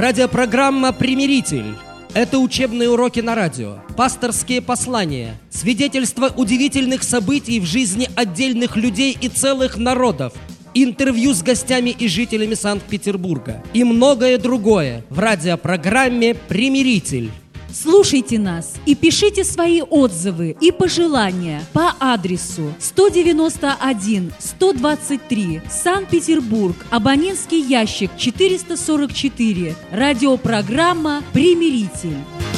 Радиопрограмма «Примиритель». Это учебные уроки на радио, пасторские послания, свидетельства удивительных событий в жизни отдельных людей и целых народов, интервью с гостями и жителями Санкт-Петербурга и многое другое в радиопрограмме «Примиритель». Слушайте нас и пишите свои отзывы и пожелания по адресу 191-123, Санкт-Петербург, абонентский ящик 444, радиопрограмма «Примиритель».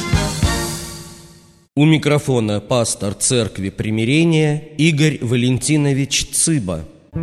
У микрофона пастор Церкви Примирения Игорь Валентинович Цыба.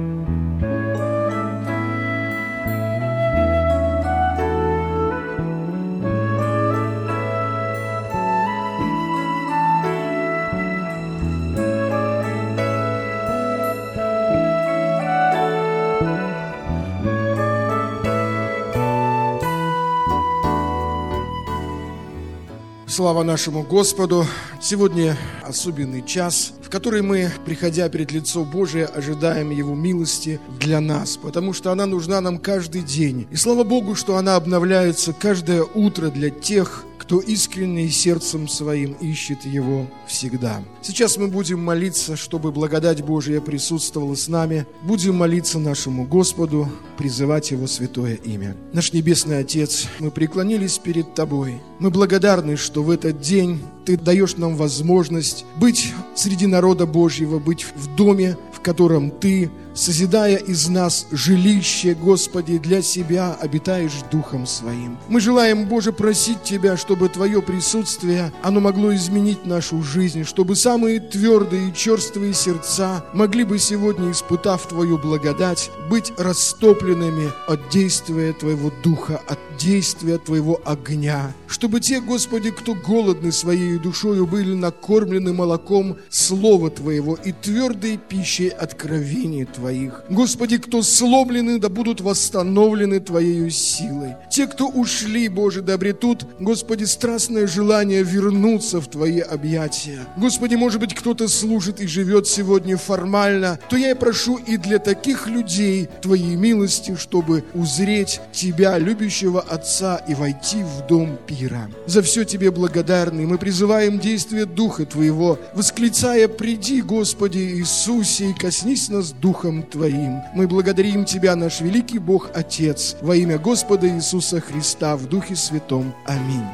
Слава нашему Господу! Сегодня особенный час, в который мы, приходя перед лицо Божие, ожидаем Его милости для нас, потому что она нужна нам каждый день. И слава Богу, что она обновляется каждое утро для тех, кто искренне сердцем своим ищет Его всегда. Сейчас мы будем молиться, чтобы благодать Божия присутствовала с нами. Будем молиться нашему Господу, призывать Его святое имя. Наш Небесный Отец, мы преклонились перед Тобой. Мы благодарны, что в этот день Ты даешь нам возможность быть среди народа Божьего, быть в доме, в котором Ты, созидая из нас жилище, Господи, для себя, обитаешь Духом Своим. Мы желаем, Боже, просить Тебя, чтобы Твое присутствие, оно могло изменить нашу жизнь, чтобы самые твердые и черствые сердца могли бы сегодня, испытав Твою благодать, быть растопленными от действия Твоего Духа, от действия Твоего огня. Чтобы те, Господи, кто голодны своей душою, были накормлены молоком Слова Твоего и твердой пищей откровений Твоих. Господи, кто сломлены, да будут восстановлены Твоею силой. Те, кто ушли, Боже, да обретут, Господи, страстное желание вернуться в Твои объятия. Господи, может быть, кто-то служит и живет сегодня формально, то я и прошу и для таких людей Твоей милости, чтобы узреть Тебя, любящего Отца, и войти в дом пира. За все Тебе благодарны. Мы призываем действие Духа Твоего, восклицая: «Приди, Господи Иисусе, и коснись нас Духом Твоим». Мы благодарим Тебя, наш великий Бог Отец, во имя Господа Иисуса Христа, в Духе Святом. Аминь.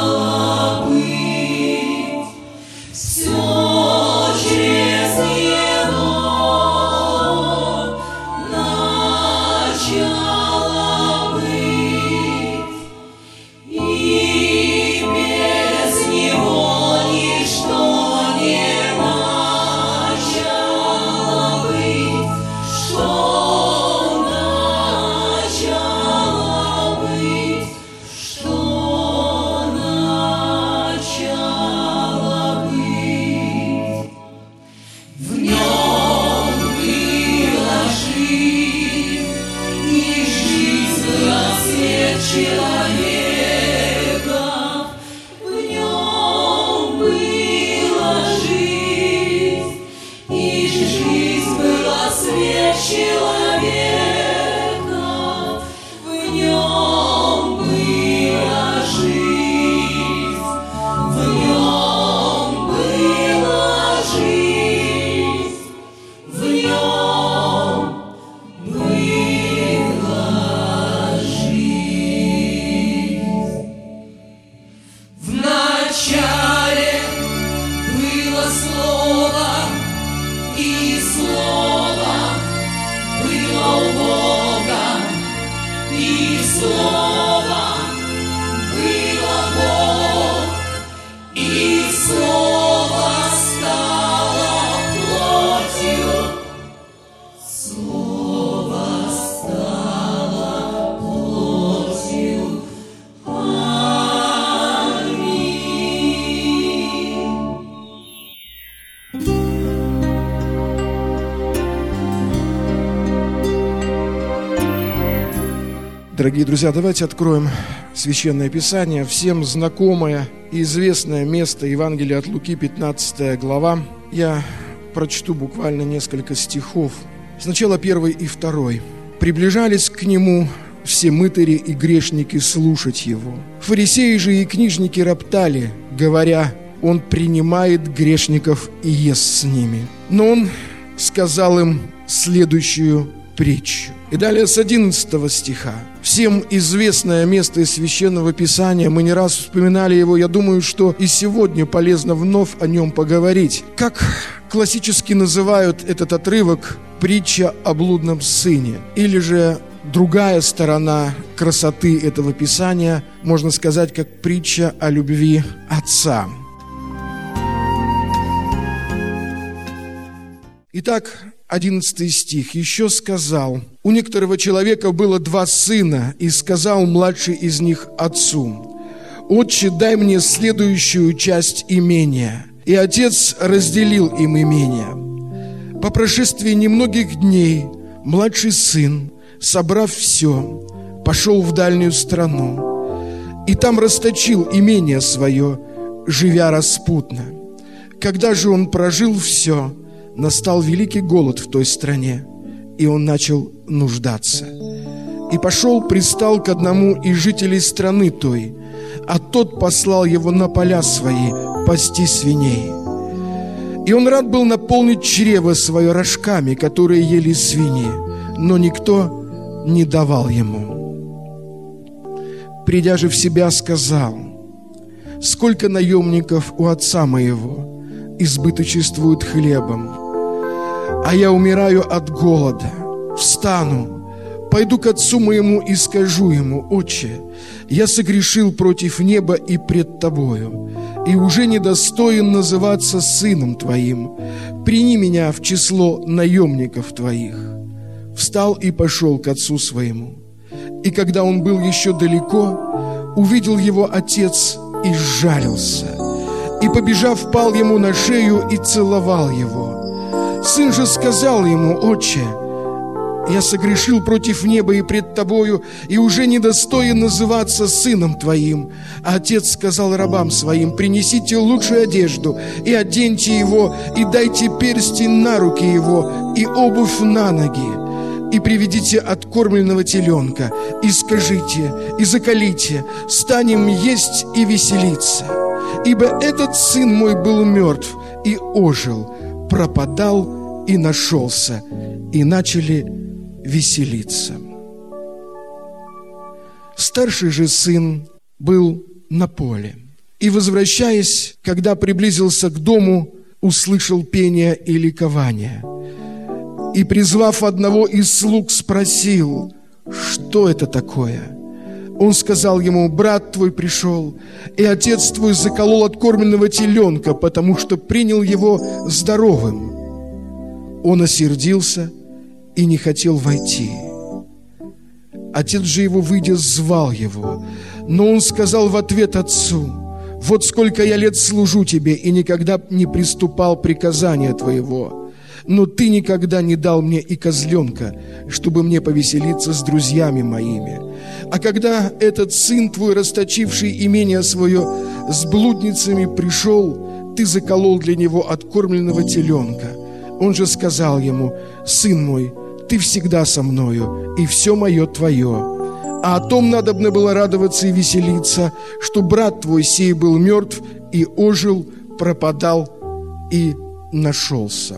Все через человека, в нем была жизнь, в нем была жизнь, в нем была жизнь. В начале было Слово, и Слово было у Бога, и Слово было Бог, и Слово стало плотью, Слово стало плотью. Дорогие друзья, давайте откроем Священное Писание, всем знакомое и известное место Евангелия от Луки, 15 глава. Я прочту буквально несколько стихов. Сначала 1 и 2. «Приближались к нему все мытари и грешники слушать его. Фарисеи же и книжники роптали, говоря, он принимает грешников и ест с ними. Но он сказал им следующую притчу». И далее с 11 стиха. Всем известное место из Священного Писания, мы не раз вспоминали его, я думаю, что и сегодня полезно вновь о нем поговорить. Как классически называют этот отрывок «притча о блудном сыне», или же другая сторона красоты этого Писания, можно сказать, как притча о любви отца. Итак, 11 стих. «Еще сказал, у некоторого человека было 2 сына, и сказал младший из них отцу, «Отче, дай мне следующую часть имения». И отец разделил им имение. По прошествии немногих дней младший сын, собрав все, пошел в дальнюю страну, и там расточил имение свое, живя распутно. Когда же он прожил все, настал великий голод в той стране, и он начал нуждаться. И пошел, пристал к одному из жителей страны той, а тот послал его на поля свои пасти свиней. И он рад был наполнить чрево свое рожками, которые ели свиньи, но никто не давал ему. Придя же в себя, сказал, сколько наемников у отца моего избыточествуют хлебом, а я умираю от голода. Встану, пойду к отцу моему и скажу ему, отче, я согрешил против неба и пред тобою, и уже недостоин называться сыном твоим. Прими меня в число наемников твоих. Встал и пошел к отцу своему. И когда он был еще далеко, увидел его отец и сжалился, и, побежав, пал ему на шею и целовал его. Сын же сказал ему, отче, я согрешил против неба и пред тобою, и уже недостоин называться сыном твоим. А отец сказал рабам своим, принесите лучшую одежду, и оденьте его, и дайте перстень на руки его, и обувь на ноги, и приведите откормленного теленка, и скажите, и заколите, станем есть и веселиться. Ибо этот сын мой был мертв и ожил, пропадал и нашелся, и начали веселиться. Старший же сын был на поле, и, возвращаясь, когда приблизился к дому, услышал пение и ликование. И, призвав одного из слуг, спросил, что это такое? Он сказал ему, брат твой пришел, и отец твой заколол откормленного теленка, потому что принял его здоровым. Он осердился и не хотел войти. Отец же его, выйдя, звал его, но он сказал в ответ отцу, вот сколько я лет служу тебе и никогда не приступал приказания твоего, но ты никогда не дал мне и козленка, чтобы мне повеселиться с друзьями моими. А когда этот сын твой, расточивший имение свое с блудницами, пришел, ты заколол для него откормленного теленка. Он же сказал ему, сын мой, Ты всегда со мною, и все мое Твое. А о том надобно было радоваться и веселиться, что брат твой сей был мертв и ожил, пропадал и нашелся».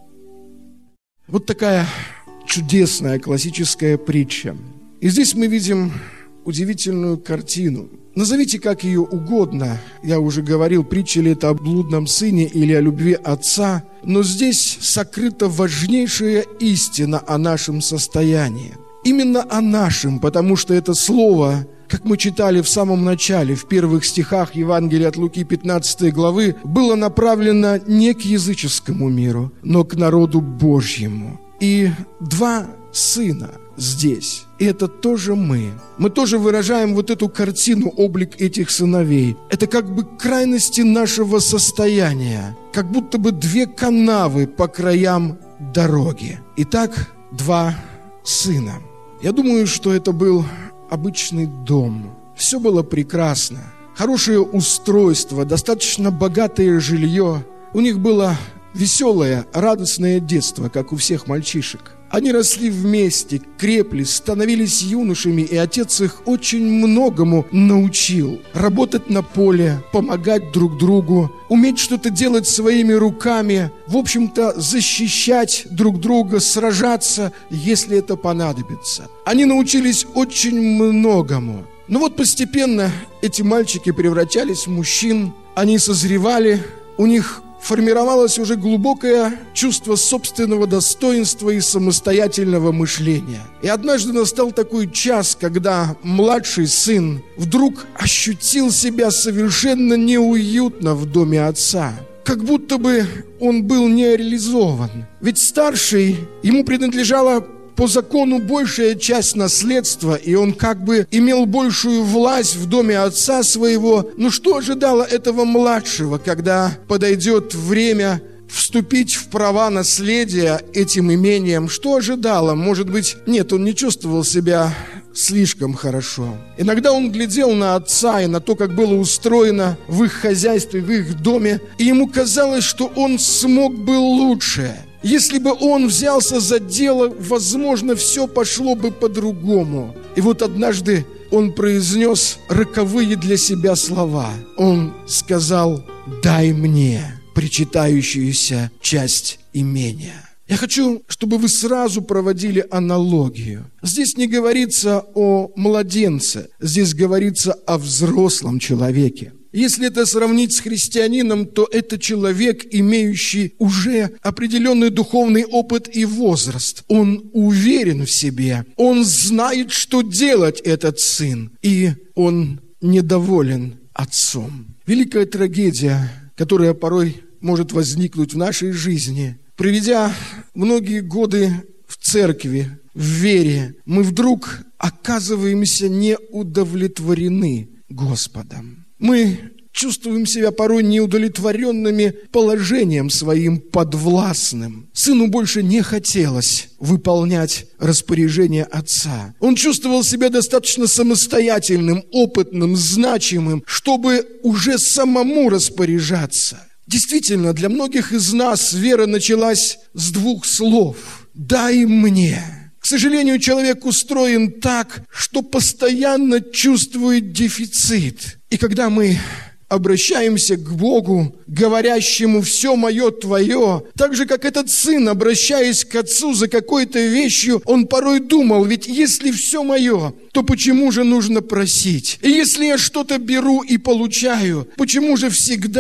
Вот такая чудесная классическая притча. И здесь мы видим удивительную картину. Назовите как ее угодно. Я уже говорил, притча ли это о блудном сыне или о любви отца. Но здесь сокрыта важнейшая истина о нашем состоянии. Именно о нашем, потому что это слово, как мы читали в самом начале, в первых стихах Евангелия от Луки 15 главы, было направлено не к языческому миру, но к народу Божьему. И два сына здесь, и это тоже мы. Мы тоже выражаем вот эту картину, облик этих сыновей. Это как бы крайности нашего состояния, как будто бы две канавы по краям дороги. Итак, два сына. Я думаю, что это был обычный дом. Все было прекрасно. Хорошее устройство, достаточно богатое жилье. У них было веселое, радостное детство, как у всех мальчишек. Они росли вместе, крепли, становились юношами, и отец их очень многому научил. Работать на поле, помогать друг другу, уметь что-то делать своими руками, в общем-то, защищать друг друга, сражаться, если это понадобится. Они научились очень многому. Но вот постепенно эти мальчики превращались в мужчин, они созревали, у них формировалось уже глубокое чувство собственного достоинства и самостоятельного мышления. И однажды настал такой час, когда младший сын вдруг ощутил себя совершенно неуютно в доме отца. Как будто бы он был не реализован. Ведь старший, ему принадлежала по закону большая часть наследства, и он как бы имел большую власть в доме отца своего. Но что ожидало этого младшего, когда подойдет время вступить в права наследия этим имением? Что ожидало? Может быть, нет, он не чувствовал себя слишком хорошо. Иногда он глядел на отца и на то, как было устроено в их хозяйстве, в их доме, и ему казалось, что он смог бы лучше. Если бы он взялся за дело, возможно, все пошло бы по-другому. И вот однажды он произнес роковые для себя слова. Он сказал: «Дай мне причитающуюся часть имения». Я хочу, чтобы вы сразу проводили аналогию. Здесь не говорится о младенце, здесь говорится о взрослом человеке. Если это сравнить с христианином, то это человек, имеющий уже определенный духовный опыт и возраст. Он уверен в себе, он знает, что делать, этот сын, и он недоволен отцом. Великая трагедия, которая порой может возникнуть в нашей жизни, проведя многие годы в церкви, в вере, мы вдруг оказываемся неудовлетворены Господом. Мы чувствуем себя порой неудовлетворенными положением своим подвластным. Сыну больше не хотелось выполнять распоряжения отца. Он чувствовал себя достаточно самостоятельным, опытным, значимым, чтобы уже самому распоряжаться. Действительно, для многих из нас вера началась с двух слов: «Дай мне». К сожалению, человек устроен так, что постоянно чувствует дефицит. И когда мы обращаемся к Богу, говорящему «все мое твое», так же, как этот сын, обращаясь к отцу за какой-то вещью, он порой думал: ведь если все мое, то почему же нужно просить? И если я что-то беру и получаю, почему же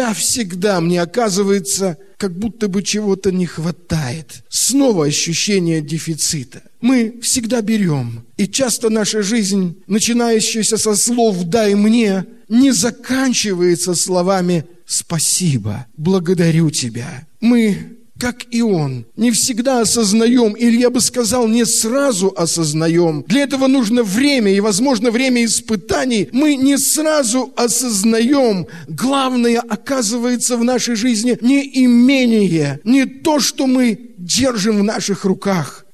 всегда мне оказывается, как будто бы чего-то не хватает? Снова ощущение дефицита. Мы всегда берем, и часто наша жизнь, начинающаяся со слов «дай мне», не заканчивается словами «спасибо», «благодарю тебя». Мы, как и он, не всегда осознаем, или я бы сказал, не сразу осознаем. Для этого нужно время, и, возможно, время испытаний. Мы не сразу осознаем. Главное, оказывается, в нашей жизни не имение, не то, что мы держим в наших руках,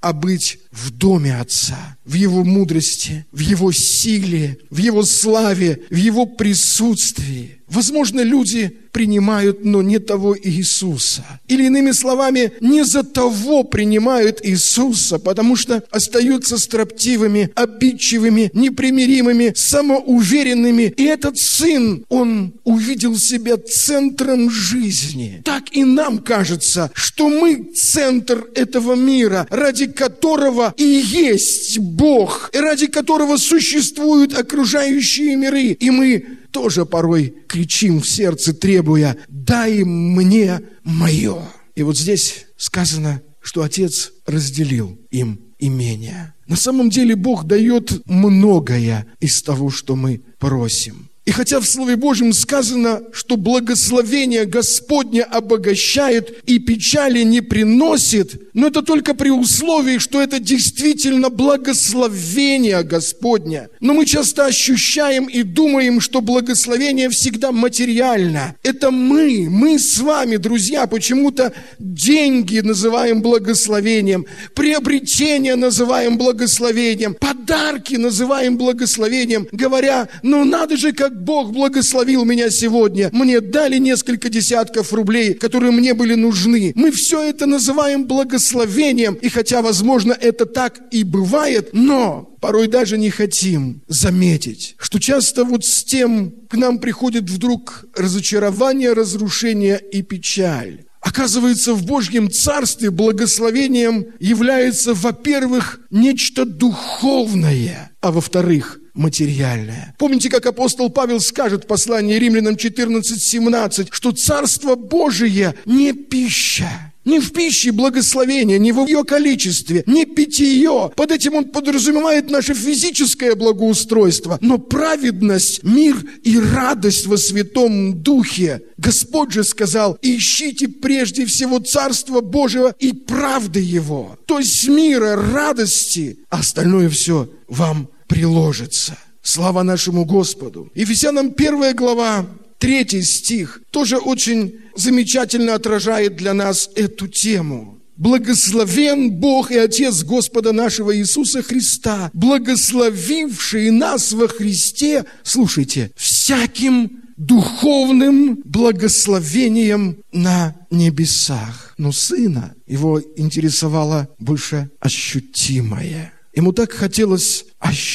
а быть в доме Отца, в Его мудрости, в Его силе, в Его славе, в Его присутствии. Возможно, люди принимают, но не того Иисуса. Или, иными словами, не за того принимают Иисуса, потому что остаются строптивыми, обидчивыми, непримиримыми, самоуверенными. И этот сын, он увидел себя центром жизни. Так и нам кажется, что мы центр этого мира, ради которого и есть Бог, и ради которого существуют окружающие миры. И мы тоже порой кричим в сердце, требуя: «Дай мне мое». И вот здесь сказано, что Отец разделил им имение. На самом деле Бог дает многое из того, что мы просим. И хотя в Слове Божьем сказано, что благословение Господне обогащает и печали не приносит, но это только при условии, что это действительно благословение Господне. Но мы часто ощущаем и думаем, что благословение всегда материально. Это мы с вами, друзья, почему-то деньги называем благословением, приобретение называем благословением, подарки называем благословением, говоря: ну надо же, как Бог благословил меня сегодня. Мне дали несколько десятков рублей, которые мне были нужны. Мы все это называем благословением. И хотя, возможно, это так и бывает, но порой даже не хотим заметить, что часто вот с тем к нам приходит вдруг разочарование, разрушение и печаль. Оказывается, в Божьем Царстве благословением является, во-первых, нечто духовное, а во-вторых, материальное. Помните, как апостол Павел скажет в послании Римлянам 14:17, что Царство Божие не пища. Не в пище благословения, не в ее количестве, не питье. Под этим он подразумевает наше физическое благоустройство, но праведность, мир и радость во Святом Духе. Господь же сказал: ищите прежде всего Царство Божие и правды Его. То есть мира, радости, а остальное все вам приложится. Слава нашему Господу. Ефесянам 1 глава, 3 стих, тоже очень замечательно отражает для нас эту тему. «Благословен Бог и Отец Господа нашего Иисуса Христа, благословивший нас во Христе», слушайте, «всяким духовным благословением на небесах». Но Сына его интересовало больше ощутимое. Ему так хотелось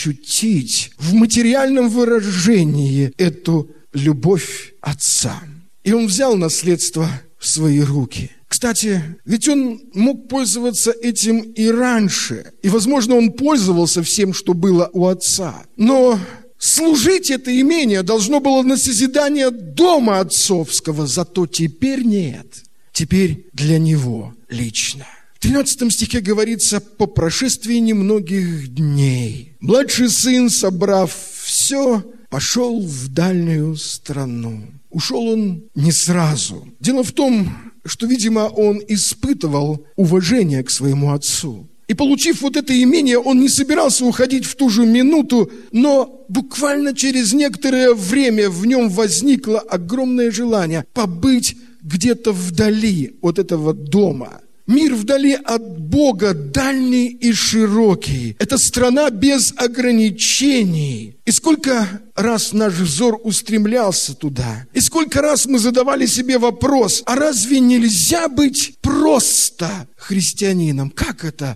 ощутить в материальном выражении эту любовь Отца. И он взял наследство в свои руки. Кстати, ведь он мог пользоваться этим и раньше. И, возможно, он пользовался всем, что было у Отца. Но служить это имение должно было на созидание дома отцовского. Зато теперь нет. Теперь для него лично. В 13 стихе говорится: «По прошествии немногих дней младший сын, собрав все, пошел в дальнюю страну». Ушел он не сразу. Дело в том, что, видимо, он испытывал уважение к своему отцу. И, получив вот это имение, он не собирался уходить в ту же минуту, но буквально через некоторое время в нем возникло огромное желание побыть где-то вдали от этого дома. Мир вдали от Бога, дальний и широкий. Это страна без ограничений. И сколько раз наш взор устремлялся туда. И сколько раз мы задавали себе вопрос: а разве нельзя быть просто христианином? Как это?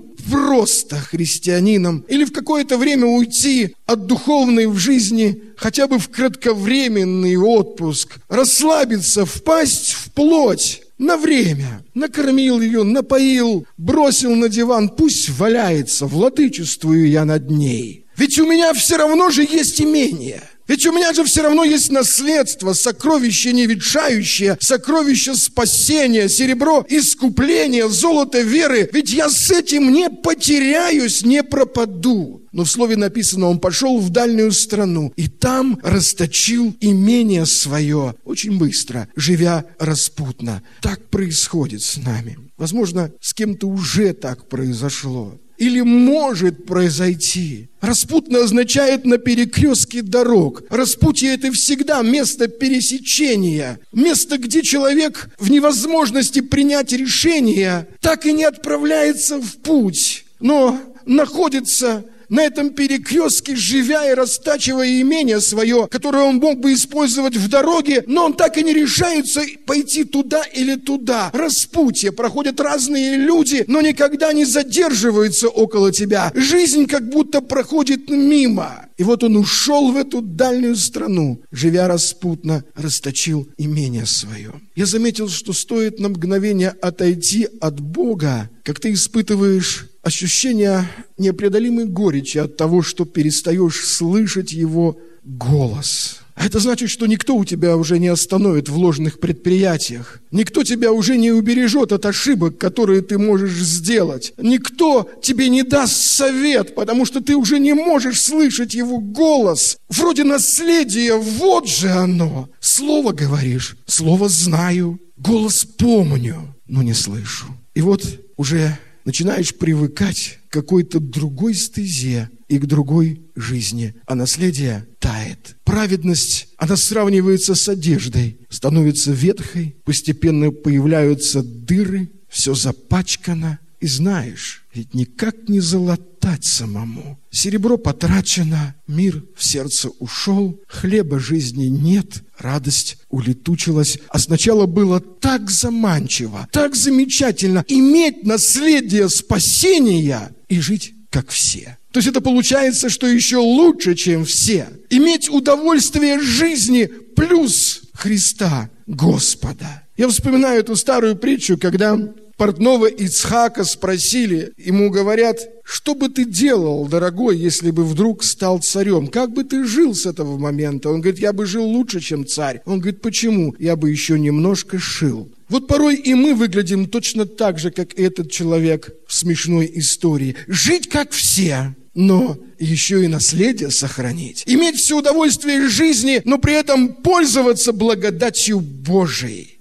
Просто христианином. Или в какое-то время уйти от духовной в жизни, хотя бы в кратковременный отпуск. Расслабиться, впасть в плоть. На время. Накормил ее, напоил, бросил на диван, пусть валяется, владычествую я над ней. Ведь у меня все равно же есть имение. Ведь у меня же все равно есть наследство, сокровище неветшающее, сокровище спасения, серебро искупления, золото веры. Ведь я с этим не потеряюсь, не пропаду. Но в слове написано: он пошел в дальнюю страну и там расточил имение свое очень быстро, живя распутно. Так происходит с нами. Возможно, с кем-то уже так произошло. или может произойти. Распутно означает на перекрестке дорог. Распутье – это всегда место пересечения. Место, где человек в невозможности принять решение так и не отправляется в путь, но находится на этом перекрестке, живя и растачивая имение свое, которое он мог бы использовать в дороге, но он так и не решается пойти туда или туда. Распутье. Проходят разные люди, но никогда не задерживаются около тебя. Жизнь как будто проходит мимо. И вот он ушел в эту дальнюю страну, живя распутно, расточил имение свое. Я заметил, что стоит на мгновение отойти от Бога, как ты испытываешь ощущение непреодолимой горечи от того, что перестаешь слышать Его голос. А это значит, что никто у тебя уже не остановит в ложных предприятиях. Никто тебя уже не убережет от ошибок, которые ты можешь сделать. Никто тебе не даст совет, потому что ты уже не можешь слышать Его голос. Вроде наследия, вот же оно. Слово говоришь, слово знаю, голос помню, но не слышу. И вот уже начинаешь привыкать к какой-то другой стезе и к другой жизни, а наследие тает. Праведность, она сравнивается с одеждой, становится ветхой, постепенно появляются дыры, все запачкано. И знаешь, ведь никак не залатать самому. Серебро потрачено, мир в сердце ушел, хлеба жизни нет, радость улетучилась. А сначала было так заманчиво, так замечательно иметь наследие спасения и жить как все. То есть это получается, что еще лучше, чем все. Иметь удовольствие жизни плюс Христа Господа. Я вспоминаю эту старую притчу, когда портного Ицхака спросили, ему говорят: что бы ты делал, дорогой, если бы вдруг стал царем? Как бы ты жил с этого момента? Он говорит: я бы жил лучше, чем царь. Он говорит: почему? Я бы еще немножко шил. Вот порой и мы выглядим точно так же, как этот человек в смешной истории. Жить как все, но еще и наследие сохранить. Иметь все удовольствие жизни, но при этом пользоваться благодатью Божией.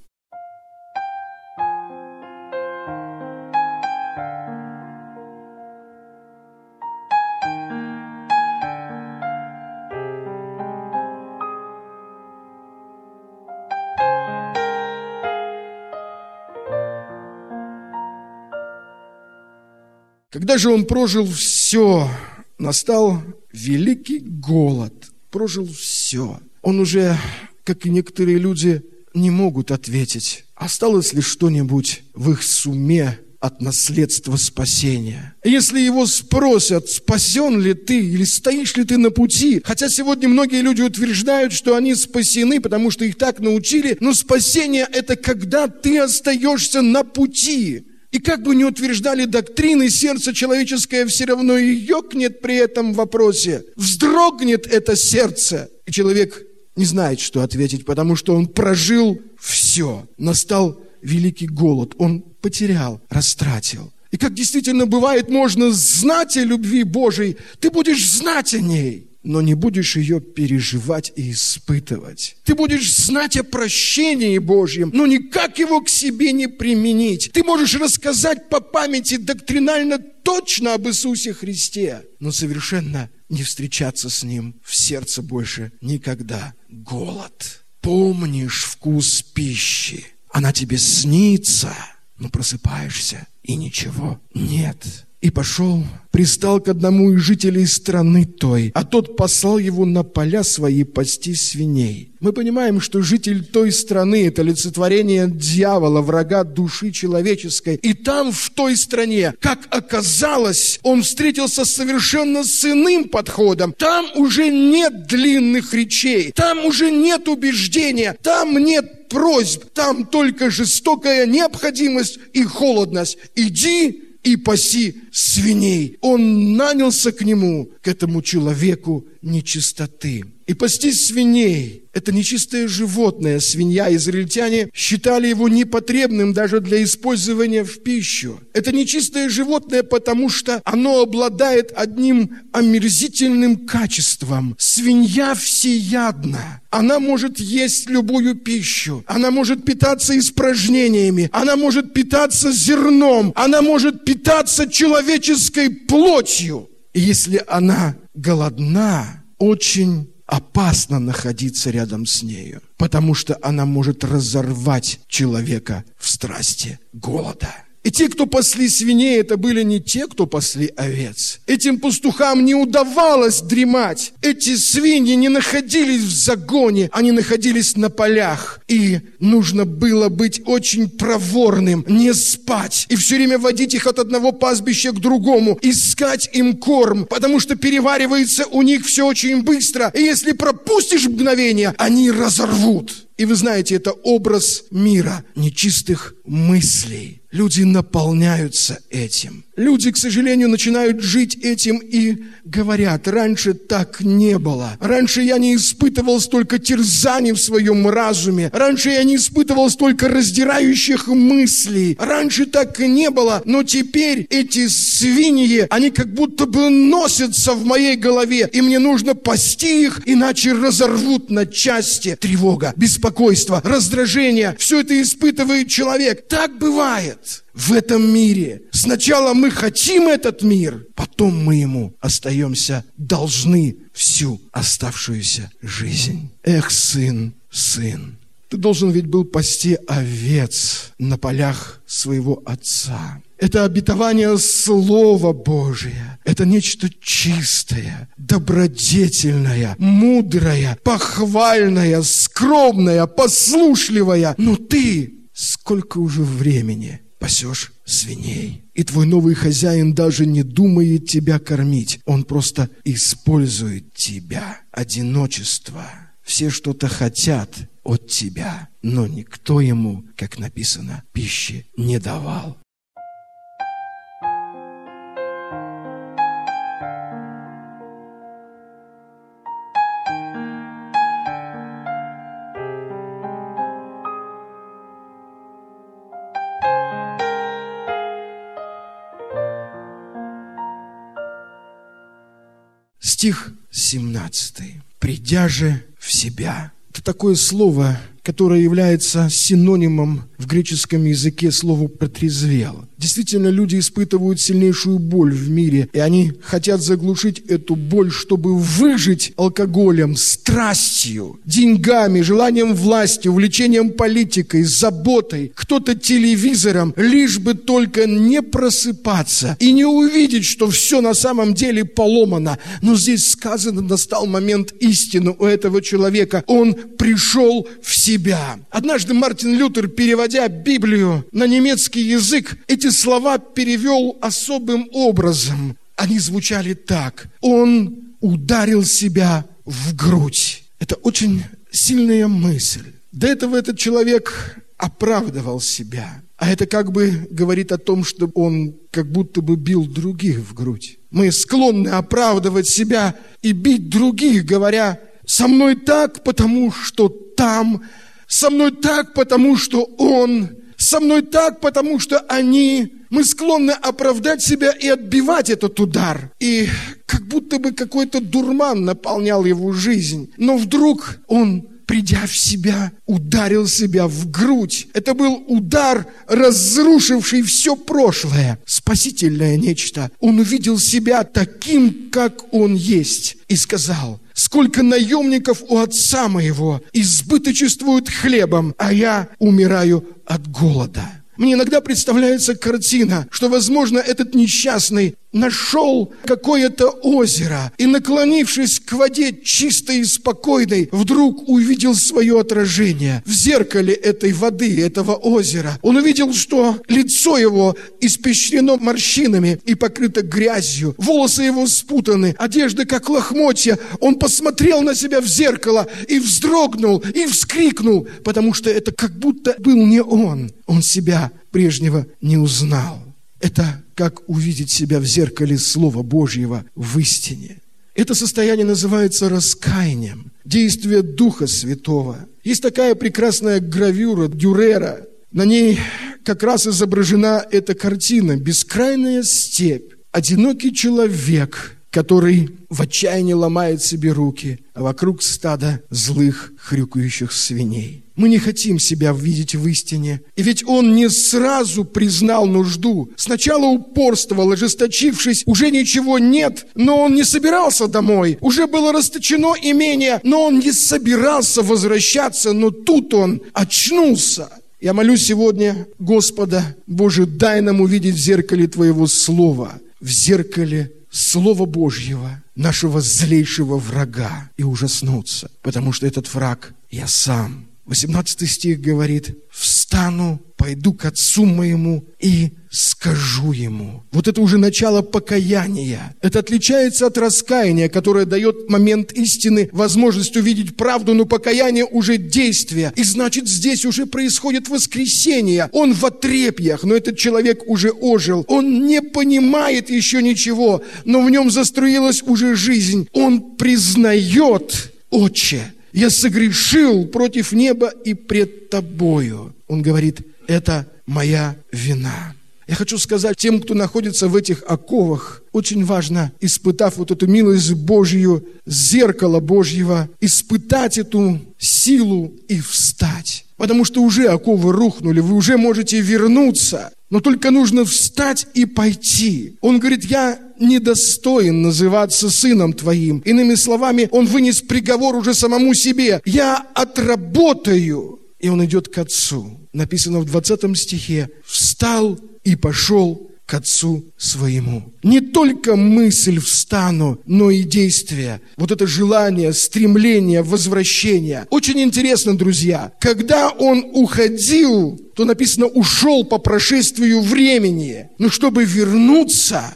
Когда же он прожил все, настал великий голод, прожил все. Он уже, как и некоторые люди, не могут ответить, осталось ли что-нибудь в их суме от наследства спасения. Если его спросят, спасен ли ты или стоишь ли ты на пути, хотя сегодня многие люди утверждают, что они спасены, потому что их так научили, но спасение – это когда ты остаешься на пути. И как бы ни утверждали доктрины, сердце человеческое все равно и ёкнет при этом вопросе. Вздрогнет это сердце. И человек не знает, что ответить, потому что он прожил все. Настал великий голод. Он потерял, растратил. И как действительно бывает, можно знать о любви Божией, ты будешь знать о ней, но не будешь ее переживать и испытывать. Ты будешь знать о прощении Божьем, но никак его к себе не применить. Ты можешь рассказать по памяти доктринально точно об Иисусе Христе, но совершенно не встречаться с Ним в сердце больше никогда. Голод. Помнишь вкус пищи. Она тебе снится, но просыпаешься, и ничего нет. И пошел, пристал к одному из жителей страны той, а тот послал его на поля свои пасти свиней. Мы понимаем, что житель той страны – это олицетворение дьявола, врага души человеческой. И там, в той стране, как оказалось, он встретился совершенно с иным подходом. Там уже нет длинных речей, там уже нет убеждения, там нет просьб, там только жестокая необходимость и холодность. Иди и паси свиней. Он нанялся к нему, к этому человеку нечистоты. И пасти свиней – это нечистое животное. Свинья, израильтяне считали его непотребным даже для использования в пищу. Это нечистое животное, потому что оно обладает одним омерзительным качеством. Свинья всеядна. Она может есть любую пищу. Она может питаться испражнениями. Она может питаться зерном. Она может питаться человеком. человеческой плотью. И если она голодна, очень опасно находиться рядом с нею, потому что она может разорвать человека в страсти голода. И те, кто пасли свиней, это были не те, кто пасли овец. Этим пастухам не удавалось дремать. Эти свиньи не находились в загоне, они находились на полях. И нужно было быть очень проворным, не спать. И все время водить их от одного пастбища к другому, искать им корм, потому что переваривается у них все очень быстро. И если пропустишь мгновение, они разорвут. И вы знаете, это образ мира нечистых мыслей. Люди наполняются этим. Люди, к сожалению, начинают жить этим и говорят: раньше так не было. Раньше я не испытывал столько терзаний в своем разуме. Раньше я не испытывал столько раздирающих мыслей. Раньше так и не было. Но теперь эти свиньи, они как будто бы носятся в моей голове. И мне нужно пасти их, иначе разорвут на части. Тревога, беспокойство, раздражение. Все это испытывает человек. Так бывает в этом мире. Сначала мы хотим этот мир, потом мы ему остаемся должны всю оставшуюся жизнь. Эх, сын, ты должен ведь был пасти овец на полях своего отца. Это обетование Слова Божия. Это нечто чистое, добродетельное, мудрое, похвальное, скромное, послушливое. Но ты сколько уже времени пасешь свиней, и твой новый хозяин даже не думает тебя кормить. Он просто использует тебя. Одиночество. Все что-то хотят от тебя, но никто ему, как написано, пищи не давал. Стих 17. «Придя же в себя». Это такое слово, которое является синонимом в греческом языке слову «протрезвел». Действительно, люди испытывают сильнейшую боль в мире, и они хотят заглушить эту боль, чтобы выжить алкоголем, страстью, деньгами, желанием власти, увлечением политикой, заботой, кто-то телевизором, лишь бы только не просыпаться и не увидеть, что все на самом деле поломано. Но здесь сказано, настал момент истины у этого человека. Он пришел в себя. Однажды Мартин Лютер, переводя Библию на немецкий язык, эти слова перевел особым образом. Они звучали так: он ударил себя в грудь. Это очень сильная мысль. До этого этот человек оправдывал себя. А это как бы говорит о том, что он как будто бы бил других в грудь. Мы склонны оправдывать себя и бить других, говоря: со мной так, потому что там, со мной так, потому что он, со мной так, потому что они. Мы склонны оправдать себя и отбивать этот удар. И как будто бы какой-то дурман наполнял его жизнь. Но вдруг он, придя в себя, ударил себя в грудь. Это был удар, разрушивший все прошлое. Спасительное нечто. Он увидел себя таким, как он есть. И сказал: сколько наемников у отца моего избыточествуют хлебом, а я умираю от голода. Мне иногда представляется картина, что, возможно, этот несчастный нашел какое-то озеро и, наклонившись к воде чистой и спокойной, вдруг увидел свое отражение в зеркале этой воды, этого озера. Он увидел, что лицо его испещрено морщинами и покрыто грязью, волосы его спутаны, одежда как лохмотья. Он посмотрел на себя в зеркало и вздрогнул, и вскрикнул, потому что это как будто был не он. Он себя прежнего не узнал. Это как увидеть себя в зеркале Слова Божьего в истине. Это состояние называется раскаянием, действие Духа Святого. Есть такая прекрасная гравюра Дюрера. На ней как раз изображена эта картина. Бескрайная степь, одинокий человек который в отчаянии ломает себе руки, а вокруг стада злых хрюкающих свиней. Мы не хотим себя видеть в истине. И ведь он не сразу признал нужду. Сначала упорствовал, ожесточившись, уже ничего нет, но он не собирался домой. Уже было расточено имение, но он не собирался возвращаться, но тут он очнулся. Я молюсь сегодня, Господа, Боже, дай нам увидеть в зеркале Твоего Слова, в зеркале Слова Божьего, нашего злейшего врага, и ужаснуться, потому что этот враг я сам. 18 стих говорит: «Встану, пойду к отцу моему и скажу ему». Вот это уже начало покаяния. Это отличается от раскаяния, которое дает момент истины, возможность увидеть правду, но покаяние уже действие. И значит, здесь уже происходит воскресение. Он в отрепьях, но этот человек уже ожил. Он не понимает еще ничего, но в нем заструилась уже жизнь. Он признает: «Отче, я согрешил против неба и пред Тобою». Он говорит: это моя вина. Я хочу сказать тем, кто находится в этих оковах, очень важно, испытав вот эту милость Божью, зеркало Божьего, испытать эту силу и встать. Потому что уже оковы рухнули, вы уже можете вернуться, но только нужно встать и пойти. Он говорит: я недостоин называться сыном твоим. Иными словами, он вынес приговор уже самому себе. Я отработаю. И он идет к отцу. Написано в 20 стихе: «Встал и пошел к отцу своему». Не только мысль «встану», но и действие. Вот это желание, стремление, возвращение. Очень интересно, друзья, когда он уходил, то написано «ушел по прошествию времени». Но чтобы вернуться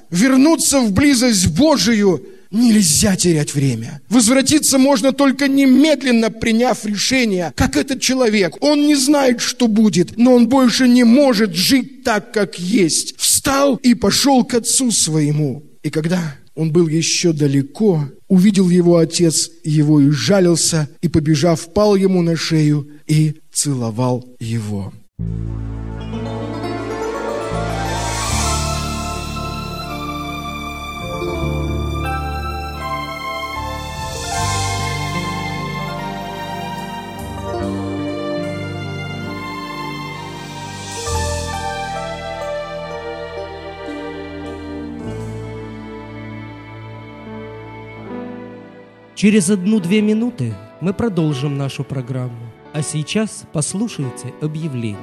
в близость Божию, нельзя терять время. Возвратиться можно только немедленно, приняв решение, как этот человек. Он не знает, что будет, но он больше не может жить так, как есть. Встал и пошел к отцу своему. И когда он был еще далеко, увидел его отец его и жалился, и, побежав, пал ему на шею и целовал его. Через 1-2 минуты мы продолжим нашу программу. А сейчас послушайте объявление.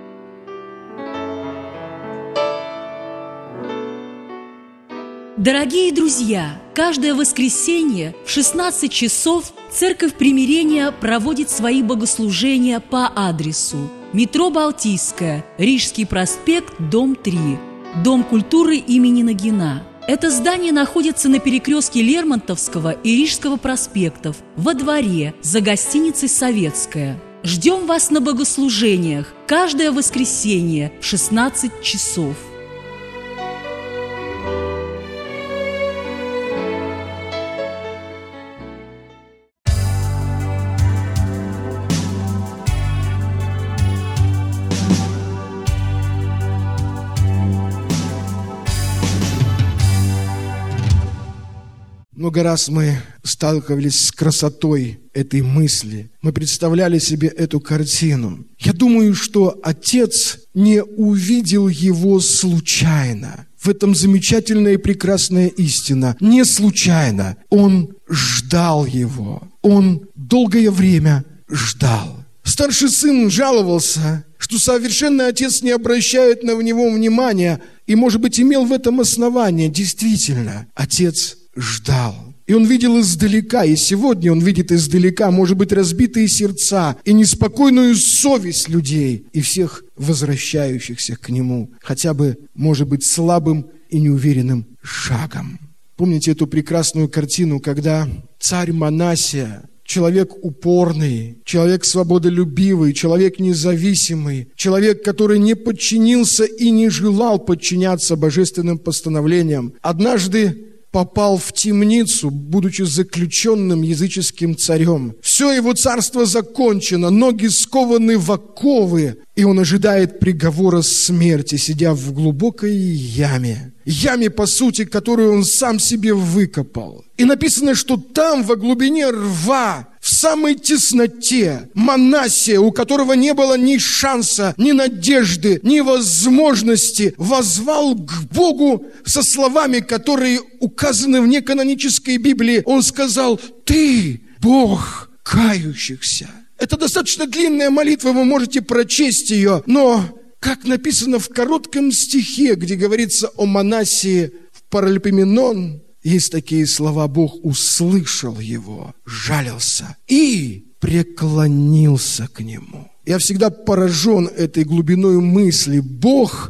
Дорогие друзья, каждое воскресенье в 16 часов Церковь Примирения проводит свои богослужения по адресу: метро Балтийская, Рижский проспект, дом 3, Дом культуры имени Нагина. Это здание находится на перекрестке Лермонтовского и Рижского проспектов, во дворе, за гостиницей «Советская». Ждем вас на богослужениях каждое воскресенье в 16 часов. Много раз мы сталкивались с красотой этой мысли. Мы представляли себе эту картину. Я думаю, что отец не увидел его случайно. В этом замечательная и прекрасная истина. Не случайно. Он ждал его. Он долгое время ждал. Старший сын жаловался, что совершенный отец не обращает на него внимания, и, может быть, имел в этом основание. Действительно, отец ждал. И он видел издалека, и сегодня он видит издалека, может быть, разбитые сердца и неспокойную совесть людей и всех возвращающихся к нему, хотя бы, может быть, слабым и неуверенным шагом. Помните эту прекрасную картину, когда царь Манассия, человек упорный, человек свободолюбивый, человек независимый, человек, который не подчинился и не желал подчиняться божественным постановлениям, однажды попал в темницу, будучи заключенным языческим царем. Все его царство закончено, ноги скованы в оковы, и он ожидает приговора смерти, сидя в глубокой яме. Яме, по сути, которую он сам себе выкопал. И написано, что там, во глубине рва, в самой тесноте, Манассия, у которого не было ни шанса, ни надежды, ни возможности, воззвал к Богу со словами, которые указаны в неканонической Библии. Он сказал: «Ты, Бог кающихся». Это достаточно длинная молитва, вы можете прочесть ее, но, как написано в коротком стихе, где говорится о Манассии в Паралипоменон, есть такие слова: Бог услышал его, жалился и преклонился к нему. Я всегда поражен этой глубиной мысли. Бог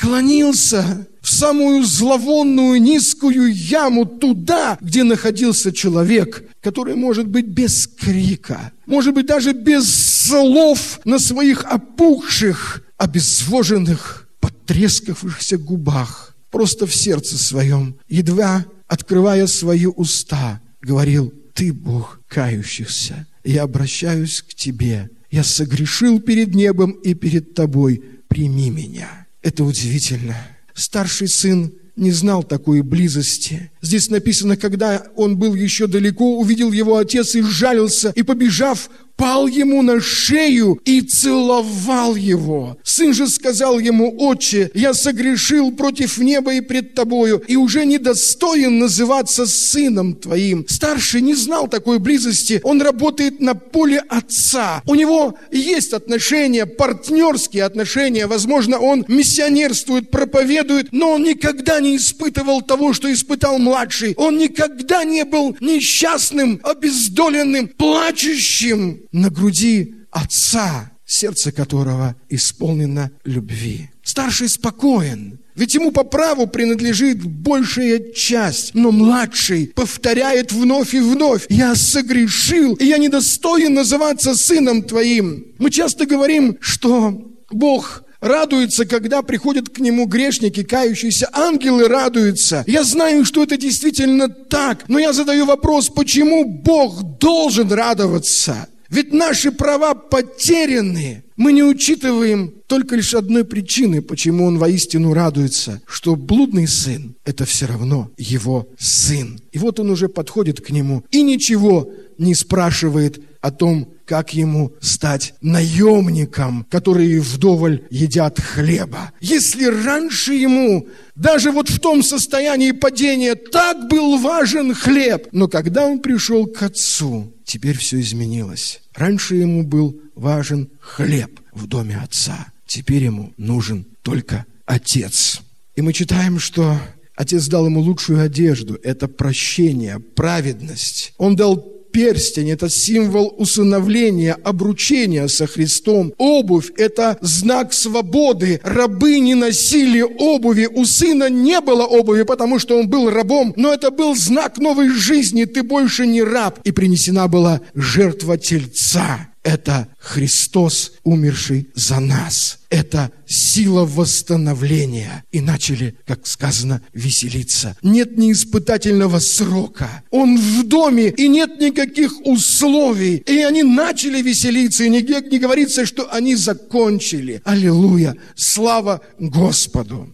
склонился в самую зловонную низкую яму, туда, где находился человек, который, может быть, без крика, может быть, даже без слов на своих опухших, обезвоженных, потрескавшихся губах, просто в сердце своем, едва открывая свои уста, говорил: «Ты, Бог кающихся, я обращаюсь к Тебе, я согрешил перед небом и перед Тобой, прими меня». Это удивительно. Старший сын не знал такой близости. Здесь написано, когда он был еще далеко, увидел его отец и сжалился, и, побежав, пал ему на шею и целовал его. Сын же сказал ему: «Отче, я согрешил против неба и пред тобою, и уже недостоин называться сыном твоим». Старший не знал такой близости. Он работает на поле отца. У него есть отношения, партнерские отношения. Возможно, он миссионерствует, проповедует, но он никогда не испытывал того, что испытал младший. Он никогда не был несчастным, обездоленным, плачущим на груди отца, сердце которого исполнено любви. Старший спокоен, ведь ему по праву принадлежит большая часть, но младший повторяет вновь и вновь: «Я согрешил, и я недостоин называться сыном твоим». Мы часто говорим, что Бог радуется, когда приходят к Нему грешники, кающиеся. Ангелы радуются. Я знаю, что это действительно так, но я задаю вопрос: почему Бог должен радоваться? Ведь наши права потеряны. Мы не учитываем только лишь одной причины, почему он воистину радуется, что блудный сын – это все равно его сын. И вот он уже подходит к нему и ничего не спрашивает о том, как ему стать наемником, которые вдоволь едят хлеба. Если раньше ему, даже вот в том состоянии падения, так был важен хлеб, но когда он пришел к отцу, теперь все изменилось. Раньше ему был важен хлеб в доме отца, теперь ему нужен только отец. И мы читаем, что отец дал ему лучшую одежду, это прощение, праведность. Он дал перстень – это символ усыновления, обручения со Христом. Обувь – это знак свободы. Рабы не носили обуви. У сына не было обуви, потому что он был рабом. Но это был знак новой жизни. Ты больше не раб. И принесена была жертва тельца. Это Христос, умерший за нас. Это сила восстановления. И начали, как сказано, веселиться. Нет ни испытательного срока. Он в доме, и нет никаких условий. И они начали веселиться, и нигде не говорится, что они закончили. Аллилуйя! Слава Господу!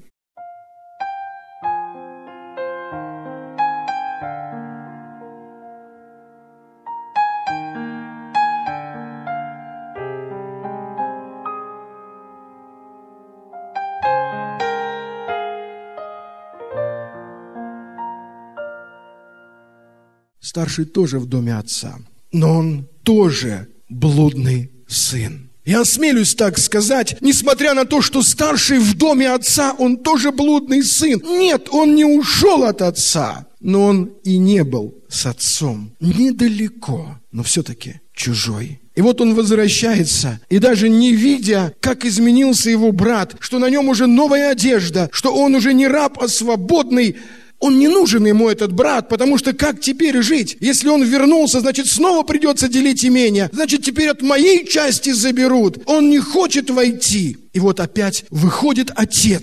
Старший тоже в доме отца, но он тоже блудный сын. Я осмелюсь так сказать, несмотря на то, что старший в доме отца, он тоже блудный сын. Нет, он не ушел от отца, но он и не был с отцом. Недалеко, но все-таки чужой. И вот он возвращается, и даже не видя, как изменился его брат, что на нем уже новая одежда, что он уже не раб, а свободный, он не нужен ему, этот брат, потому что как теперь жить? Если он вернулся, значит, снова придется делить имение. Значит, теперь от моей части заберут. Он не хочет войти. И вот опять выходит отец.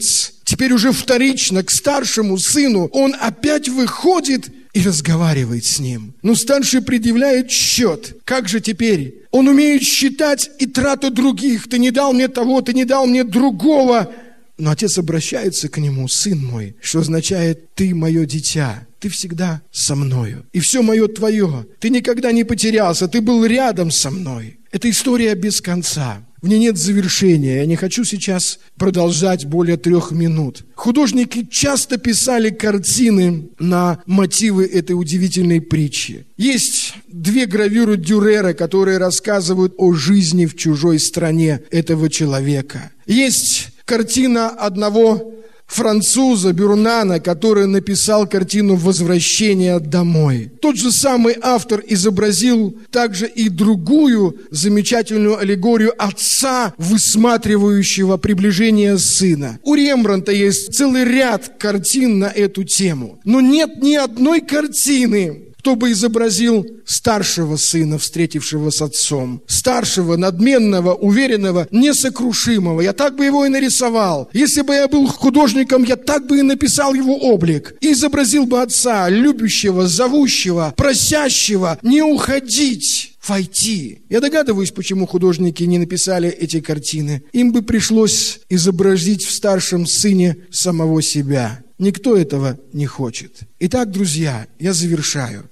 теперь уже вторично к старшему сыну, он опять выходит и разговаривает с ним. Но старший предъявляет счет. Как же теперь? Он умеет считать и трату других. Ты не дал мне того, ты не дал мне другого. Но отец обращается к нему: сын мой, что означает: ты мое дитя, ты всегда со мною, и все мое твое, ты никогда не потерялся, ты был рядом со мной. Это история без конца, в ней нет завершения. Я не хочу сейчас продолжать более 3 минут. Художники часто писали картины на мотивы этой удивительной притчи. Есть 2 гравюры Дюрера, которые рассказывают о жизни в чужой стране этого человека. Есть картина одного француза Бюрнана, который написал картину «Возвращение домой». Тот же самый автор изобразил также и другую замечательную аллегорию отца, высматривающего приближение сына. У Рембрандта есть целый ряд картин на эту тему. Но нет ни одной картины, кто бы изобразил старшего сына, встретившего с отцом. Старшего, надменного, уверенного, несокрушимого. Я так бы его и нарисовал. Если бы я был художником, я так бы и написал его облик. И изобразил бы отца, любящего, зовущего, просящего не уходить, войти. Я догадываюсь, почему художники не написали эти картины. Им бы пришлось изобразить в старшем сыне самого себя. Никто этого не хочет. Итак, друзья, я завершаю.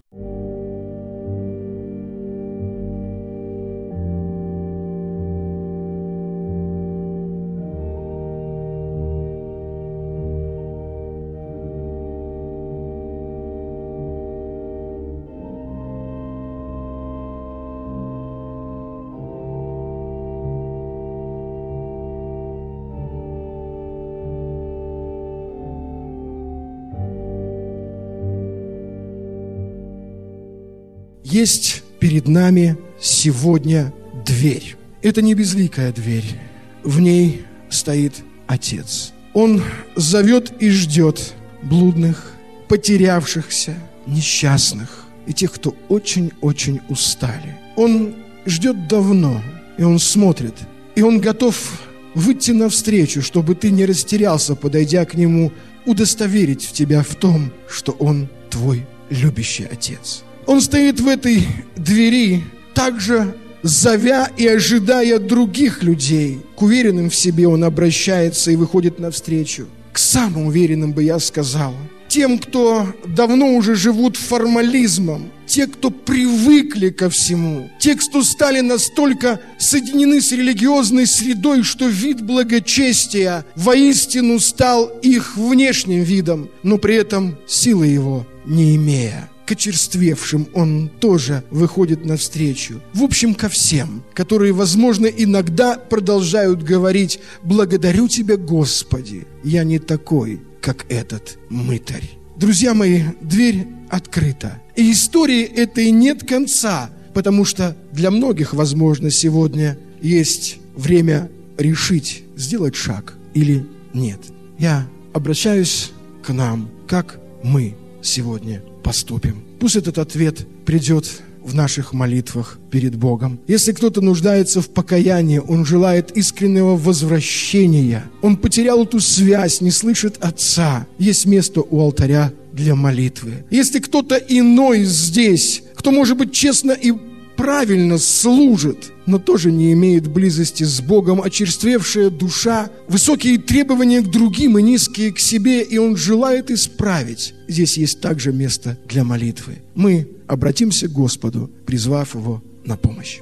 Есть перед нами сегодня дверь. Это не безликая дверь. В ней стоит Отец. Он зовет и ждет блудных, потерявшихся, несчастных и тех, кто очень-очень устали. Он ждет давно, и Он смотрит, и Он готов выйти навстречу, чтобы ты не растерялся, подойдя к Нему, удостоверить тебя в том, что Он твой любящий Отец. Он стоит в этой двери, также зовя и ожидая других людей. К уверенным в себе он обращается и выходит навстречу. К самым уверенным, бы я сказал. Тем, кто давно уже живут формализмом. Те, кто привыкли ко всему. Те, кто стали настолько соединены с религиозной средой, что вид благочестия воистину стал их внешним видом, но при этом силы его не имея. К очерствевшим он тоже выходит навстречу. В общем, ко всем, которые, возможно, иногда продолжают говорить: «Благодарю Тебя, Господи, я не такой, как этот мытарь». Друзья мои, дверь открыта. И истории этой нет конца, потому что для многих, возможно, сегодня есть время решить, сделать шаг или нет. Я обращаюсь к нам, как мы сегодня поступим. Пусть этот ответ придет в наших молитвах перед Богом. Если кто-то нуждается в покаянии, он желает искреннего возвращения, он потерял эту связь, не слышит Отца, есть место у алтаря для молитвы. Если кто-то иной здесь, кто, может быть, честно и правильно служит, но тоже не имеет близости с Богом, очерствевшая душа, высокие требования к другим и низкие к себе, и он желает исправить. Здесь есть также место для молитвы. Мы обратимся к Господу, призвав Его на помощь.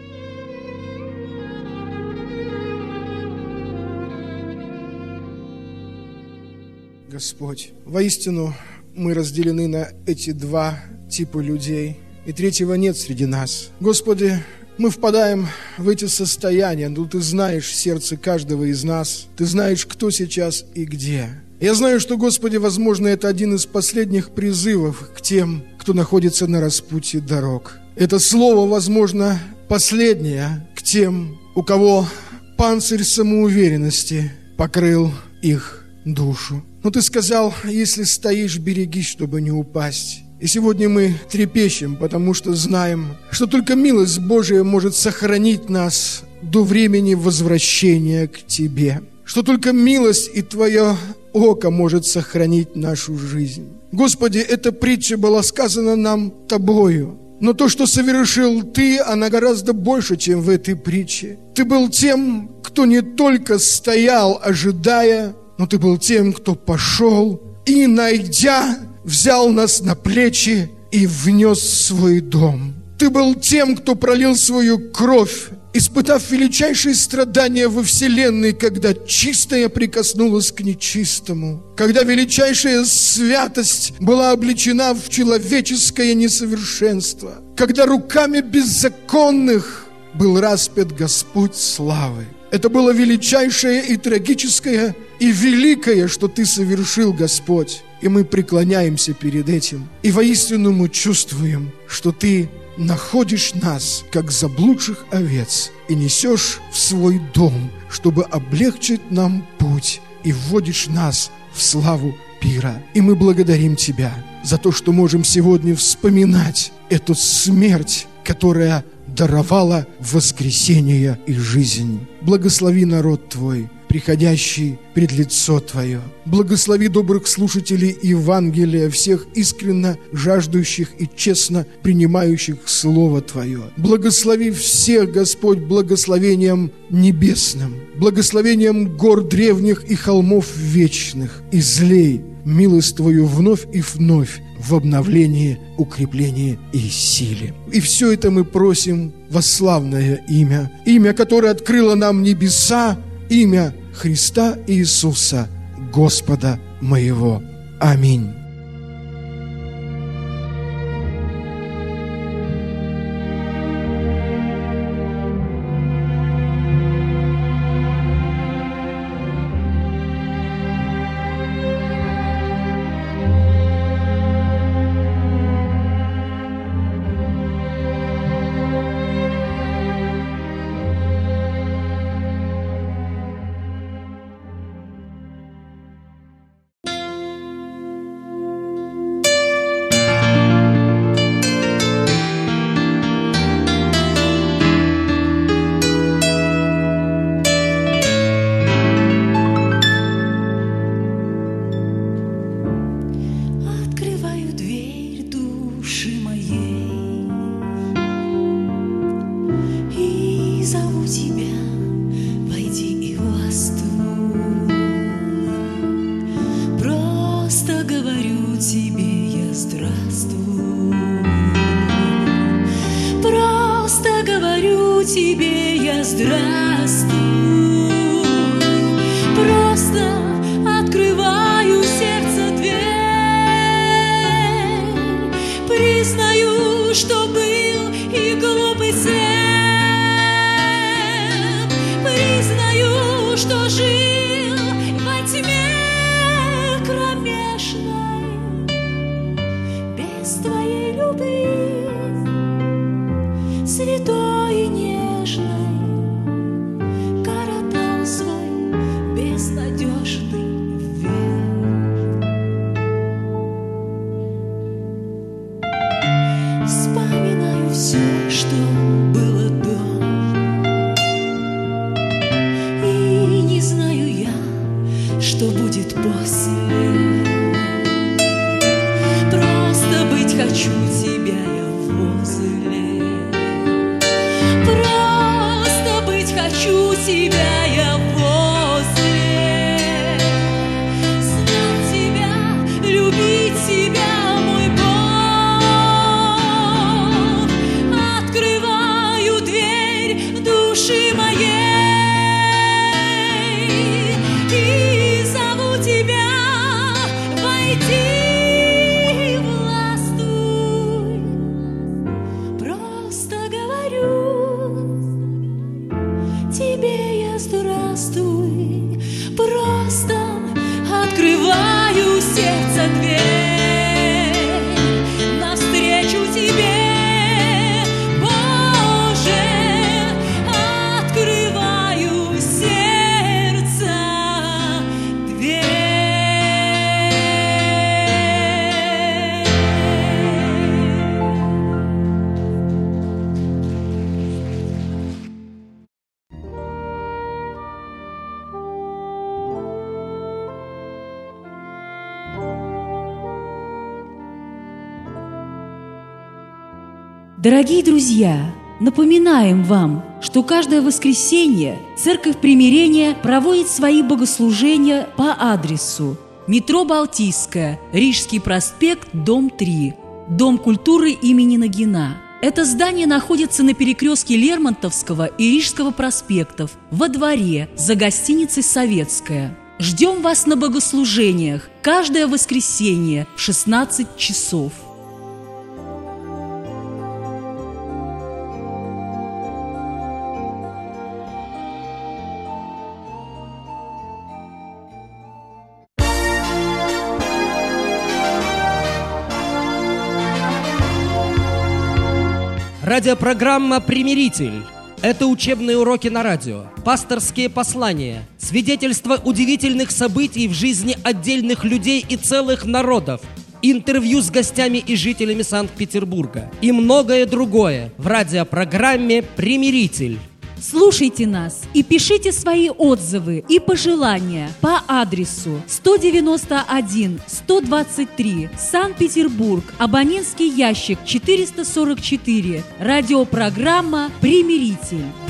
Господь, воистину мы разделены на эти 2 типа людей, и третьего нет среди нас. Господи, мы впадаем в эти состояния, но Ты знаешь сердце каждого из нас. Ты знаешь, кто сейчас и где. Я знаю, что, Господи, возможно, это один из последних призывов к тем, кто находится на распутье дорог. Это слово, возможно, последнее к тем, у кого панцирь самоуверенности покрыл их душу. Но Ты сказал: если стоишь, берегись, чтобы не упасть. И сегодня мы трепещем, потому что знаем, что только милость Божия может сохранить нас до времени возвращения к Тебе. что только милость и Твое око может сохранить нашу жизнь. Господи, эта притча была сказана нам Тобою, но то, что совершил Ты, она гораздо больше, чем в этой притче. Ты был тем, кто не только стоял, ожидая, но Ты был тем, кто пошел и, найдя, взял нас на плечи и внес в свой дом. Ты был тем, кто пролил свою кровь, испытав величайшие страдания во вселенной, когда чистое прикоснулось к нечистому, когда величайшая святость была облечена в человеческое несовершенство, когда руками беззаконных был распят Господь славы. Это было величайшее и трагическое и великое, что Ты совершил, Господь. И мы преклоняемся перед этим. И воистину мы чувствуем, что Ты находишь нас, как заблудших овец, и несешь в свой дом, чтобы облегчить нам путь, и вводишь нас в славу пира. И мы благодарим Тебя за то, что можем сегодня вспоминать эту смерть, которая даровала воскресение и жизнь. Благослови народ Твой, приходящий пред лицо Твое. Благослови добрых слушателей Евангелия, всех искренно жаждущих и честно принимающих Слово Твое. Благослови всех, Господь, благословением небесным, благословением гор древних и холмов вечных. Излей милость Твою вновь и вновь в обновлении, укреплении и силе. И все это мы просим во славное имя, имя, которое открыло нам небеса, имя Христа Иисуса, Господа моего. Аминь. Открывай Дорогие друзья, напоминаем вам, что каждое воскресенье Церковь Примирения проводит свои богослужения по адресу: метро Балтийская, Рижский проспект, дом 3, Дом культуры имени Нагина. Это здание находится на перекрестке Лермонтовского и Рижского проспектов, во дворе, за гостиницей «Советская». Ждем вас на богослужениях каждое воскресенье в 16 часов. Радиопрограмма «Примиритель». Это учебные уроки на радио, пасторские послания, свидетельства удивительных событий в жизни отдельных людей и целых народов, интервью с гостями и жителями Санкт-Петербурга и многое другое в радиопрограмме «Примиритель». Слушайте нас и пишите свои отзывы и пожелания по адресу 191-123, Санкт-Петербург, абонентский ящик 444, радиопрограмма «Примиритель».